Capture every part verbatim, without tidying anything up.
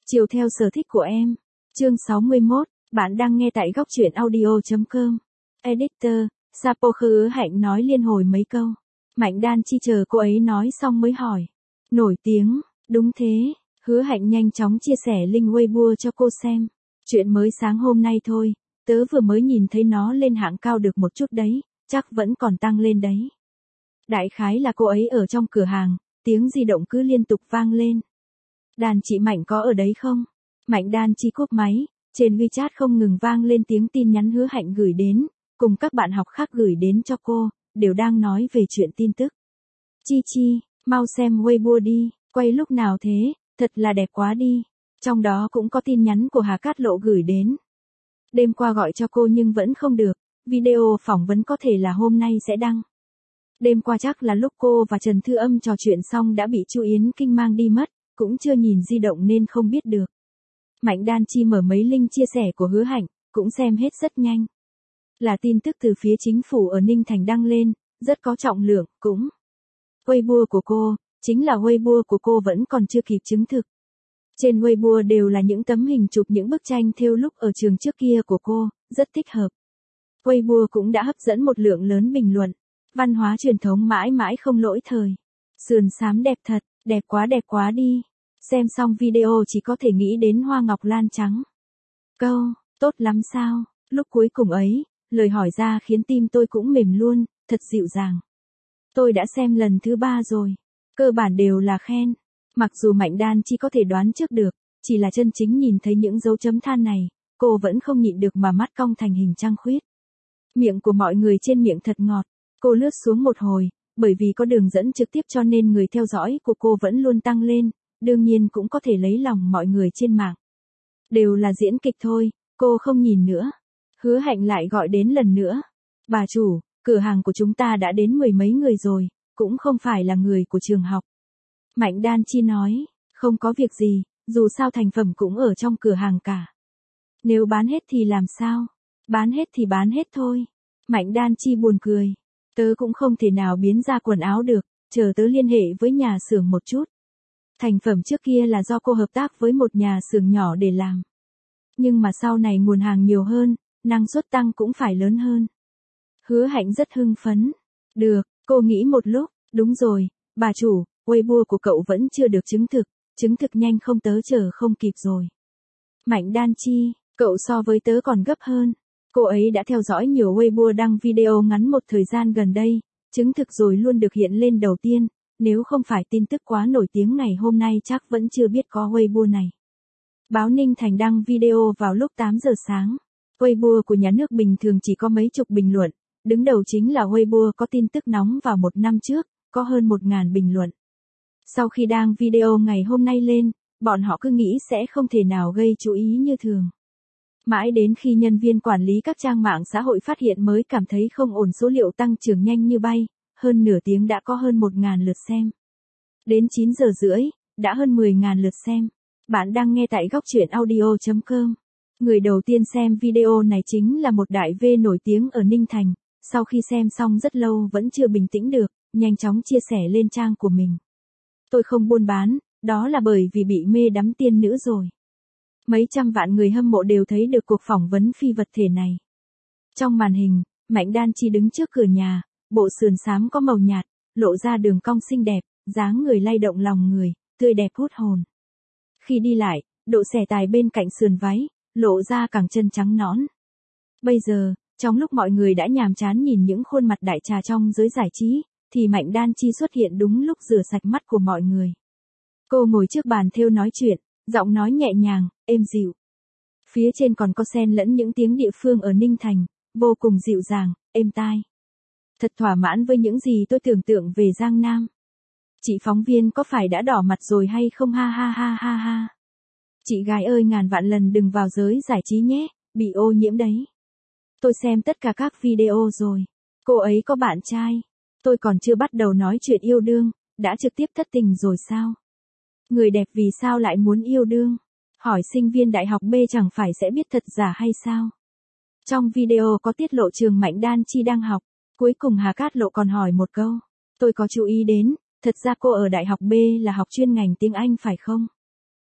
Chiều theo sở thích của em. Chương sáu mươi mốt, bạn đang nghe tại góc truyện audio chấm com. Editor, Sapo Khư Hạnh nói liên hồi mấy câu. Mạnh Đan Chi chờ cô ấy nói xong mới hỏi. Nổi tiếng, đúng thế. Hứa Hạnh nhanh chóng chia sẻ link Weibo cho cô xem. Chuyện mới sáng hôm nay thôi, tớ vừa mới nhìn thấy nó lên hạng cao được một chút đấy, chắc vẫn còn tăng lên đấy. Đại khái là cô ấy ở trong cửa hàng, tiếng di động cứ liên tục vang lên. Đàn chị Mạnh có ở đấy không? Mạnh Đan Chi cúp máy, trên WeChat không ngừng vang lên tiếng tin nhắn Hứa Hạnh gửi đến, cùng các bạn học khác gửi đến cho cô, đều đang nói về chuyện tin tức. Chi Chi, mau xem Weibo đi, quay lúc nào thế, thật là đẹp quá đi. Trong đó cũng có tin nhắn của Hà Cát Lộ gửi đến. Đêm qua gọi cho cô nhưng vẫn không được, video phỏng vấn có thể là hôm nay sẽ đăng. Đêm qua chắc là lúc cô và Trần Thư Âm trò chuyện xong đã bị Chu Yến Kinh mang đi mất, cũng chưa nhìn di động nên không biết được. Mạnh Đan Chi mở mấy link chia sẻ của Hứa Hạnh, cũng xem hết rất nhanh. Là tin tức từ phía chính phủ ở Ninh Thành đăng lên, rất có trọng lượng, cũng. Weibo của cô, chính là Weibo của cô vẫn còn chưa kịp chứng thực. Trên Weibo đều là những tấm hình chụp những bức tranh thêu lúc ở trường trước kia của cô, rất thích hợp. Weibo cũng đã hấp dẫn một lượng lớn bình luận. Văn hóa truyền thống mãi mãi không lỗi thời. Sườn xám đẹp thật, đẹp quá đẹp quá đi. Xem xong video chỉ có thể nghĩ đến hoa ngọc lan trắng. Câu, tốt lắm sao, lúc cuối cùng ấy, lời hỏi ra khiến tim tôi cũng mềm luôn, thật dịu dàng. Tôi đã xem lần thứ ba rồi, cơ bản đều là khen. Mặc dù Mạnh Đan Chi có thể đoán trước được, chỉ là chân chính nhìn thấy những dấu chấm than này, cô vẫn không nhịn được mà mắt cong thành hình trăng khuyết. Miệng của mọi người trên miệng thật ngọt, cô lướt xuống một hồi, bởi vì có đường dẫn trực tiếp cho nên người theo dõi của cô vẫn luôn tăng lên, đương nhiên cũng có thể lấy lòng mọi người trên mạng. Đều là diễn kịch thôi, cô không nhìn nữa. Hứa Hạnh lại gọi đến lần nữa. Bà chủ, cửa hàng của chúng ta đã đến mười mấy người rồi, cũng không phải là người của trường học. Mạnh Đan Chi nói, không có việc gì, dù sao thành phẩm cũng ở trong cửa hàng cả. Nếu bán hết thì làm sao? Bán hết thì bán hết thôi. Mạnh Đan Chi buồn cười. Tớ cũng không thể nào biến ra quần áo được, chờ tớ liên hệ với nhà xưởng một chút. Thành phẩm trước kia là do cô hợp tác với một nhà xưởng nhỏ để làm. Nhưng mà sau này nguồn hàng nhiều hơn, năng suất tăng cũng phải lớn hơn. Hứa Hạnh rất hưng phấn. Được, cô nghĩ một lúc, đúng rồi, bà chủ, Weibo của cậu vẫn chưa được chứng thực, chứng thực nhanh không tớ chờ không kịp rồi. Mạnh Đan Chi, cậu so với tớ còn gấp hơn. Cô ấy đã theo dõi nhiều Weibo đăng video ngắn một thời gian gần đây, chứng thực rồi luôn được hiện lên đầu tiên, nếu không phải tin tức quá nổi tiếng ngày hôm nay chắc vẫn chưa biết có Weibo này. Báo Ninh Thành đăng video vào lúc tám giờ sáng. Weibo của nhà nước bình thường chỉ có mấy chục bình luận, đứng đầu chính là Weibo có tin tức nóng vào một năm trước, có hơn một ngàn bình luận. Sau khi đăng video ngày hôm nay lên, bọn họ cứ nghĩ sẽ không thể nào gây chú ý như thường. Mãi đến khi nhân viên quản lý các trang mạng xã hội phát hiện mới cảm thấy không ổn, số liệu tăng trưởng nhanh như bay, hơn nửa tiếng đã có hơn một ngàn lượt xem. Đến chín giờ rưỡi, đã hơn mười ngàn lượt xem. Bạn đang nghe tại góc truyện audio chấm com. Người đầu tiên xem video này chính là một đại V nổi tiếng ở Ninh Thành, sau khi xem xong rất lâu vẫn chưa bình tĩnh được, nhanh chóng chia sẻ lên trang của mình. Tôi không buôn bán, đó là bởi vì bị mê đắm tiên nữ rồi. Mấy trăm vạn người hâm mộ đều thấy được cuộc phỏng vấn phi vật thể này. Trong màn hình, Mạnh Đan Chi đứng trước cửa nhà, bộ sườn xám có màu nhạt, lộ ra đường cong xinh đẹp, dáng người lay động lòng người, tươi đẹp hút hồn. Khi đi lại, độ xẻ tài bên cạnh sườn váy, lộ ra cẳng chân trắng nõn. Bây giờ, trong lúc mọi người đã nhàm chán nhìn những khuôn mặt đại trà trong giới giải trí, thì Mạnh Đan Chi xuất hiện đúng lúc rửa sạch mắt của mọi người. Cô ngồi trước bàn thêu nói chuyện, giọng nói nhẹ nhàng, êm dịu. Phía trên còn có xen lẫn những tiếng địa phương ở Ninh Thành, vô cùng dịu dàng, êm tai. Thật thỏa mãn với những gì tôi tưởng tượng về Giang Nam. Chị phóng viên có phải đã đỏ mặt rồi hay không, ha ha ha ha ha. Chị gái ơi, ngàn vạn lần đừng vào giới giải trí nhé, bị ô nhiễm đấy. Tôi xem tất cả các video rồi. Cô ấy có bạn trai. Tôi còn chưa bắt đầu nói chuyện yêu đương, đã trực tiếp thất tình rồi sao? Người đẹp vì sao lại muốn yêu đương? Hỏi sinh viên đại học B chẳng phải sẽ biết thật giả hay sao? Trong video có tiết lộ trường Mạnh Đan Chi đang học, cuối cùng Hà Cát Lộ còn hỏi một câu. Tôi có chú ý đến, thật ra cô ở đại học B là học chuyên ngành tiếng Anh phải không?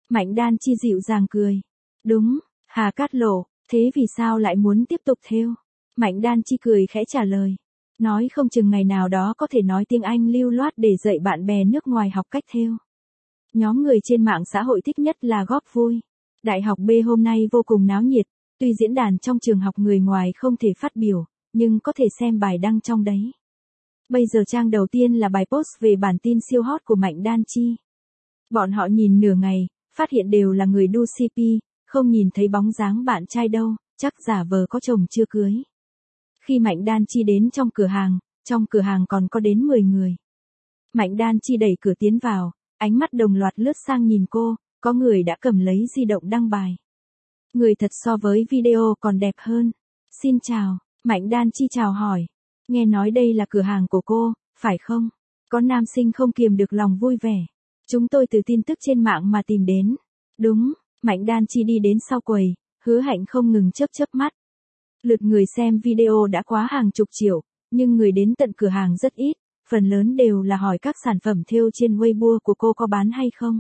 Mạnh Đan Chi dịu dàng cười. Đúng, Hà Cát Lộ, thế vì sao lại muốn tiếp tục thêu? Mạnh Đan Chi cười khẽ trả lời. Nói không chừng ngày nào đó có thể nói tiếng Anh lưu loát để dạy bạn bè nước ngoài học cách thêu. Nhóm người trên mạng xã hội thích nhất là góp vui. Đại học B hôm nay vô cùng náo nhiệt, tuy diễn đàn trong trường học người ngoài không thể phát biểu, nhưng có thể xem bài đăng trong đấy. Bây giờ trang đầu tiên là bài post về bản tin siêu hot của Mạnh Đan Chi. Bọn họ nhìn nửa ngày, phát hiện đều là người đu xê pê, không nhìn thấy bóng dáng bạn trai đâu, chắc giả vờ có chồng chưa cưới. Khi Mạnh Đan Chi đến trong cửa hàng, trong cửa hàng còn có đến mười người. Mạnh Đan Chi đẩy cửa tiến vào, ánh mắt đồng loạt lướt sang nhìn cô, có người đã cầm lấy di động đăng bài. Người thật so với video còn đẹp hơn. Xin chào, Mạnh Đan Chi chào hỏi. Nghe nói đây là cửa hàng của cô, phải không? Có nam sinh không kiềm được lòng vui vẻ. Chúng tôi từ tin tức trên mạng mà tìm đến. Đúng, Mạnh Đan Chi đi đến sau quầy, Hứa Hạnh không ngừng chớp chớp mắt. Lượt người xem video đã quá hàng chục triệu, nhưng người đến tận cửa hàng rất ít, phần lớn đều là hỏi các sản phẩm thêu trên Weibo của cô có bán hay không.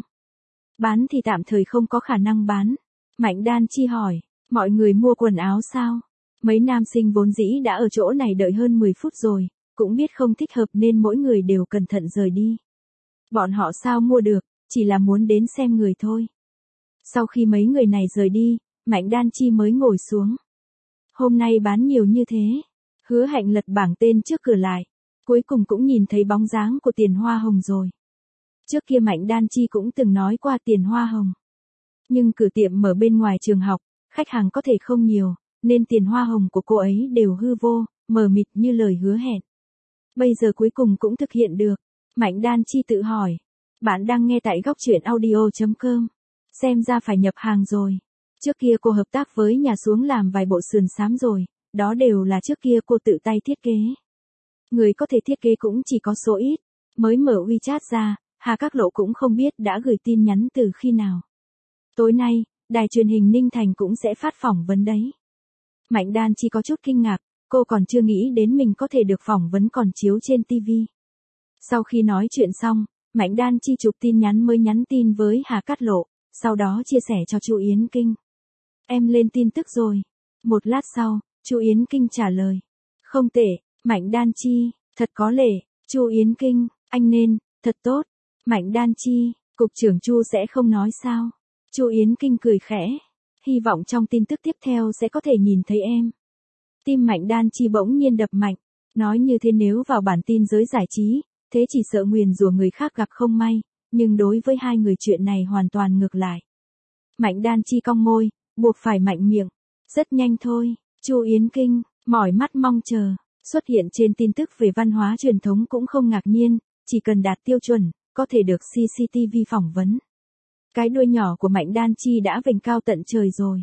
Bán thì tạm thời không có khả năng bán. Mạnh Đan Chi hỏi, mọi người mua quần áo sao? Mấy nam sinh vốn dĩ đã ở chỗ này đợi hơn mười phút rồi, cũng biết không thích hợp nên mỗi người đều cẩn thận rời đi. Bọn họ sao mua được, chỉ là muốn đến xem người thôi. Sau khi mấy người này rời đi, Mạnh Đan Chi mới ngồi xuống. Hôm nay bán nhiều như thế. Hứa Hạnh lật bảng tên trước cửa lại. Cuối cùng cũng nhìn thấy bóng dáng của tiền hoa hồng rồi. Trước kia Mạnh Đan Chi cũng từng nói qua tiền hoa hồng. Nhưng cửa tiệm mở bên ngoài trường học, khách hàng có thể không nhiều, nên tiền hoa hồng của cô ấy đều hư vô, mờ mịt như lời hứa hẹn. Bây giờ cuối cùng cũng thực hiện được. Mạnh Đan Chi tự hỏi. Bạn đang nghe tại góc truyện audio chấm com. Xem ra phải nhập hàng rồi. Trước kia cô hợp tác với nhà xuống làm vài bộ sườn xám rồi, đó đều là trước kia cô tự tay thiết kế. Người có thể thiết kế cũng chỉ có số ít. Mới mở WeChat ra, Hà Cát Lộ cũng không biết đã gửi tin nhắn từ khi nào. Tối nay, đài truyền hình Ninh Thành cũng sẽ phát phỏng vấn đấy. Mạnh Đan Chi có chút kinh ngạc, cô còn chưa nghĩ đến mình có thể được phỏng vấn còn chiếu trên ti vi. Sau khi nói chuyện xong, Mạnh Đan Chi chụp tin nhắn mới nhắn tin với Hà Cát Lộ, sau đó chia sẻ cho Chu Yến Kinh. Em lên tin tức rồi. Một lát sau, Chu Yến Kinh trả lời. Không tệ, Mạnh Đan Chi, thật có lệ. Chu Yến Kinh, anh nên, thật tốt. Mạnh Đan Chi, cục trưởng Chu sẽ không nói sao. Chu Yến Kinh cười khẽ. Hy vọng trong tin tức tiếp theo sẽ có thể nhìn thấy em. Tim Mạnh Đan Chi bỗng nhiên đập mạnh. Nói như thế nếu vào bản tin giới giải trí, thế chỉ sợ nguyền rủa người khác gặp không may, nhưng đối với hai người chuyện này hoàn toàn ngược lại. Mạnh Đan Chi cong môi, buộc phải mạnh miệng. Rất nhanh thôi, Chu Yến Kinh, mỏi mắt mong chờ, xuất hiện trên tin tức về văn hóa truyền thống cũng không ngạc nhiên, chỉ cần đạt tiêu chuẩn, có thể được xê xê tê vê phỏng vấn. Cái đuôi nhỏ của Mạnh Đan Chi đã vểnh cao tận trời rồi.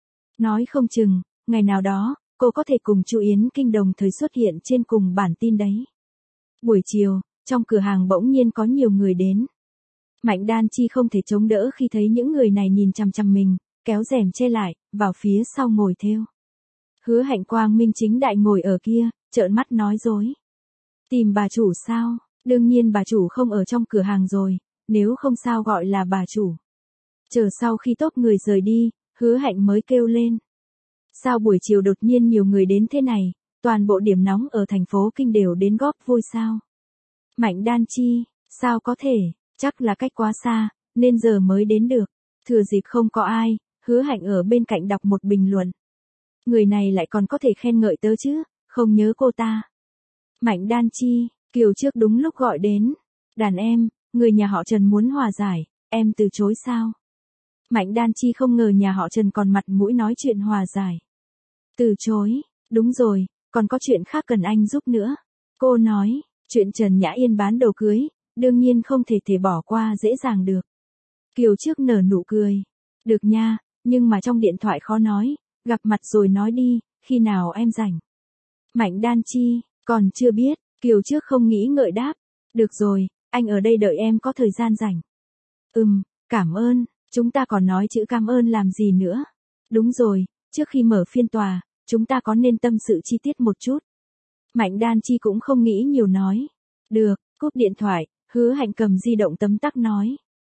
Nói không chừng, ngày nào đó, cô có thể cùng Chu Yến Kinh đồng thời xuất hiện trên cùng bản tin đấy. Buổi chiều, trong cửa hàng bỗng nhiên có nhiều người đến. Mạnh Đan Chi không thể chống đỡ khi thấy những người này nhìn chằm chằm mình, kéo rèm che lại, vào phía sau ngồi thêu. Hứa Hạnh quang minh chính đại ngồi ở kia, trợn mắt nói dối. Tìm bà chủ sao? Đương nhiên bà chủ không ở trong cửa hàng rồi, nếu không sao gọi là bà chủ. Chờ sau khi tốp người rời đi, Hứa Hạnh mới kêu lên. Sao buổi chiều đột nhiên nhiều người đến thế này, toàn bộ điểm nóng ở thành phố Kinh đều đến góp vui sao? Mạnh Đan Chi, sao có thể, chắc là cách quá xa, nên giờ mới đến được. Thừa dịp không có ai, Hứa Hạnh ở bên cạnh đọc một bình luận. Người này lại còn có thể khen ngợi tớ chứ, không nhớ cô ta. Mạnh Đan Chi, Kiều trước đúng lúc gọi đến. Đàn em, người nhà họ Trần muốn hòa giải, em từ chối sao? Mạnh Đan Chi không ngờ nhà họ Trần còn mặt mũi nói chuyện hòa giải. Từ chối, đúng rồi, còn có chuyện khác cần anh giúp nữa. Cô nói, chuyện Trần Nhã Yên bán đồ cưới, đương nhiên không thể thể bỏ qua dễ dàng được. Kiều trước nở nụ cười. Được nha, nhưng mà trong điện thoại khó nói, gặp mặt rồi nói đi, khi nào em rảnh. Mạnh Đan Chi, còn chưa biết, Kiều trước không nghĩ ngợi đáp. Được rồi, anh ở đây đợi em có thời gian rảnh. Ừm, cảm ơn, chúng ta còn nói chữ cảm ơn làm gì nữa. Đúng rồi, trước khi mở phiên tòa, chúng ta có nên tâm sự chi tiết một chút. Mạnh Đan Chi cũng không nghĩ nhiều nói. Được, cúp điện thoại, Hứa Hạnh cầm di động tấm tắc nói.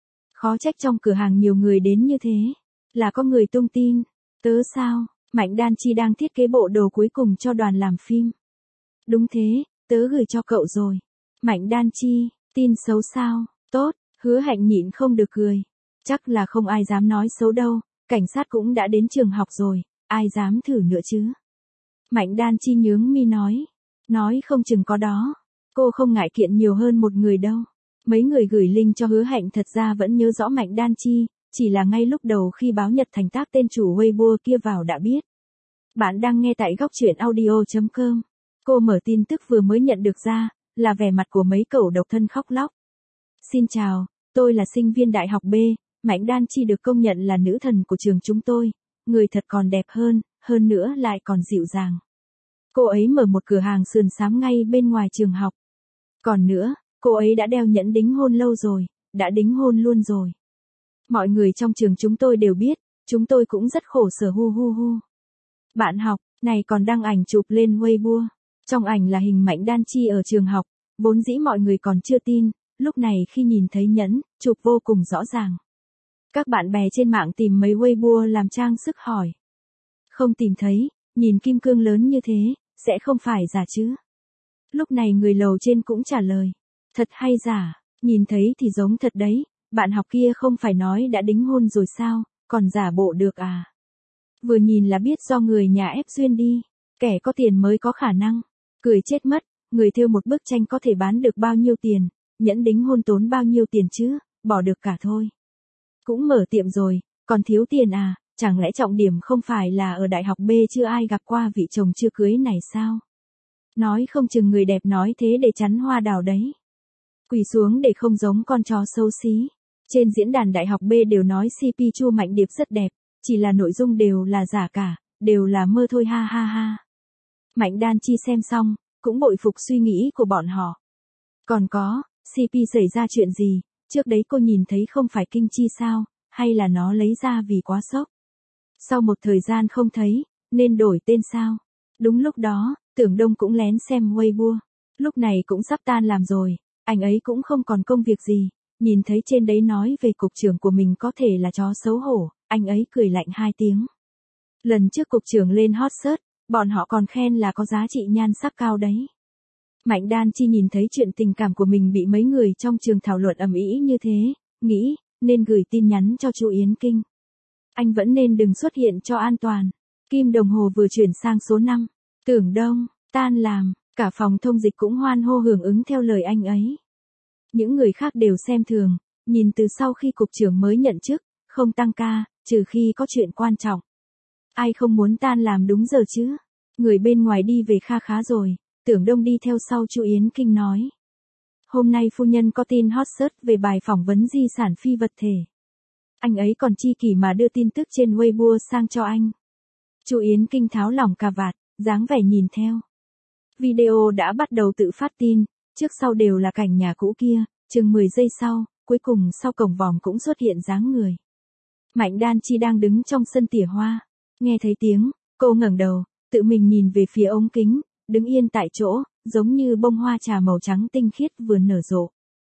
Khó trách trong cửa hàng nhiều người đến như thế. Là có người tung tin. Tớ sao? Mạnh Đan Chi đang thiết kế bộ đồ cuối cùng cho đoàn làm phim. Đúng thế, tớ gửi cho cậu rồi. Mạnh Đan Chi, tin xấu sao? Tốt, Hứa Hạnh nhịn không được cười. Chắc là không ai dám nói xấu đâu, cảnh sát cũng đã đến trường học rồi, ai dám thử nữa chứ? Mạnh Đan Chi nhướng mi nói. Nói không chừng có đó. Cô không ngại kiện nhiều hơn một người đâu. Mấy người gửi link cho Hứa Hạnh thật ra vẫn nhớ rõ Mạnh Đan Chi, chỉ là ngay lúc đầu khi báo Nhật Thành tác tên chủ Weibo kia vào đã biết. Bạn đang nghe tại góc truyện audio chấm com. Cô mở tin tức vừa mới nhận được ra, là vẻ mặt của mấy cậu độc thân khóc lóc. Xin chào, tôi là sinh viên đại học B, Mạnh Đan Chi được công nhận là nữ thần của trường chúng tôi, người thật còn đẹp hơn, hơn nữa lại còn dịu dàng. Cô ấy mở một cửa hàng sườn xám ngay bên ngoài trường học. Còn nữa, cô ấy đã đeo nhẫn đính hôn lâu rồi, đã đính hôn luôn rồi. Mọi người trong trường chúng tôi đều biết, chúng tôi cũng rất khổ sở hu hu hu. Bạn học, này còn đăng ảnh chụp lên Weibo. Trong ảnh là hình Mạnh Đan Chi ở trường học, vốn dĩ mọi người còn chưa tin, lúc này khi nhìn thấy nhẫn, chụp vô cùng rõ ràng. Các bạn bè trên mạng tìm mấy Weibo làm trang sức hỏi. Không tìm thấy, nhìn kim cương lớn như thế, sẽ không phải giả chứ? Lúc này người lầu trên cũng trả lời. Thật hay giả, nhìn thấy thì giống thật đấy, bạn học kia không phải nói đã đính hôn rồi sao, còn giả bộ được à? Vừa nhìn là biết do người nhà ép duyên đi, kẻ có tiền mới có khả năng. Cười chết mất, người thêu một bức tranh có thể bán được bao nhiêu tiền, nhẫn đính hôn tốn bao nhiêu tiền chứ, bỏ được cả thôi. Cũng mở tiệm rồi, còn thiếu tiền à, chẳng lẽ trọng điểm không phải là ở đại học B chưa ai gặp qua vị chồng chưa cưới này sao? Nói không chừng người đẹp nói thế để chắn hoa đào đấy. Quỳ xuống để không giống con chó xấu xí. Trên diễn đàn đại học B đều nói xê pê Chu Mạnh Điệp rất đẹp, chỉ là nội dung đều là giả cả, đều là mơ thôi ha ha ha. Mạnh Đan Chi xem xong, cũng bội phục suy nghĩ của bọn họ. Còn có, xê pê xảy ra chuyện gì, trước đấy cô nhìn thấy không phải kinh chi sao, hay là nó lấy ra vì quá sốc. Sau một thời gian không thấy, nên đổi tên sao. Đúng lúc đó, Tưởng Đông cũng lén xem Weibo. Lúc này cũng sắp tan làm rồi, anh ấy cũng không còn công việc gì. Nhìn thấy trên đấy nói về cục trưởng của mình có thể là chó xấu hổ, anh ấy cười lạnh hai tiếng. Lần trước cục trưởng lên hot search, bọn họ còn khen là có giá trị nhan sắc cao đấy. Mạnh Đan Chi nhìn thấy chuyện tình cảm của mình bị mấy người trong trường thảo luận ầm ĩ như thế, nghĩ, nên gửi tin nhắn cho Chu Yến Kinh. Anh vẫn nên đừng xuất hiện cho an toàn. Kim đồng hồ vừa chuyển sang số năm. Tưởng Đông, tan làm, cả phòng thông dịch cũng hoan hô hưởng ứng theo lời anh ấy. Những người khác đều xem thường, nhìn từ sau khi cục trưởng mới nhận chức, không tăng ca, trừ khi có chuyện quan trọng. Ai không muốn tan làm đúng giờ chứ? Người bên ngoài đi về kha khá rồi, Tưởng Đông đi theo sau Chu Yến Kinh nói. Hôm nay phu nhân có tin hot search về bài phỏng vấn di sản phi vật thể. Anh ấy còn chi kỷ mà đưa tin tức trên Weibo sang cho anh. Chu Yến Kinh tháo lỏng cà vạt, dáng vẻ nhìn theo. Video đã bắt đầu tự phát tin, trước sau đều là cảnh nhà cũ kia, chừng mười giây sau, cuối cùng sau cổng vòm cũng xuất hiện dáng người. Mạnh Đan Chi đang đứng trong sân tỉa hoa, nghe thấy tiếng, cô ngẩng đầu, tự mình nhìn về phía ống kính, đứng yên tại chỗ, giống như bông hoa trà màu trắng tinh khiết vừa nở rộ.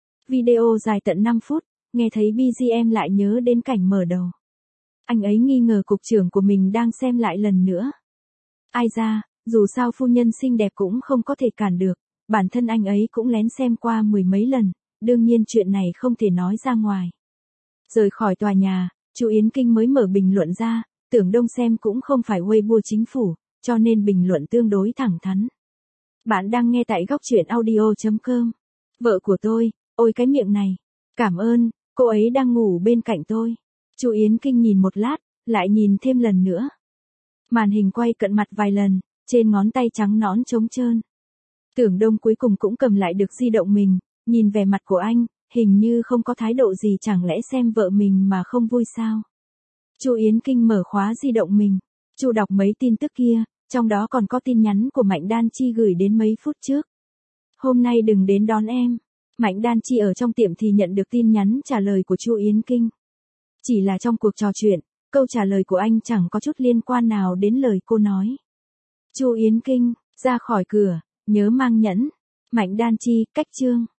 Video dài tận năm phút, nghe thấy bê giê em lại nhớ đến cảnh mở đầu. Anh ấy nghi ngờ cục trưởng của mình đang xem lại lần nữa. Ai ra, dù sao phu nhân xinh đẹp cũng không có thể cản được, bản thân anh ấy cũng lén xem qua mười mấy lần, đương nhiên chuyện này không thể nói ra ngoài. Rời khỏi tòa nhà, Chu Yến Kinh mới mở bình luận ra, Tưởng Đông xem cũng không phải Weibo chính phủ, cho nên bình luận tương đối thẳng thắn. Bạn đang nghe tại góc truyện audio chấm com. Vợ của tôi, ôi cái miệng này. Cảm ơn, cô ấy đang ngủ bên cạnh tôi. Chu Yến Kinh nhìn một lát, lại nhìn thêm lần nữa. Màn hình quay cận mặt vài lần, trên ngón tay trắng nõn trống trơn. Tưởng Đông cuối cùng cũng cầm lại được di động mình, nhìn vẻ mặt của anh, hình như không có thái độ gì, chẳng lẽ xem vợ mình mà không vui sao? Chu Yến Kinh mở khóa di động mình, Chu đọc mấy tin tức kia, trong đó còn có tin nhắn của Mạnh Đan Chi gửi đến mấy phút trước. Hôm nay đừng đến đón em. Mạnh Đan Chi ở trong tiệm thì nhận được tin nhắn trả lời của Chu Yến Kinh. Chỉ là trong cuộc trò chuyện, câu trả lời của anh chẳng có chút liên quan nào đến lời cô nói. Chu Yến Kinh, ra khỏi cửa, nhớ mang nhẫn. Mạnh Đan Chi, cách chương.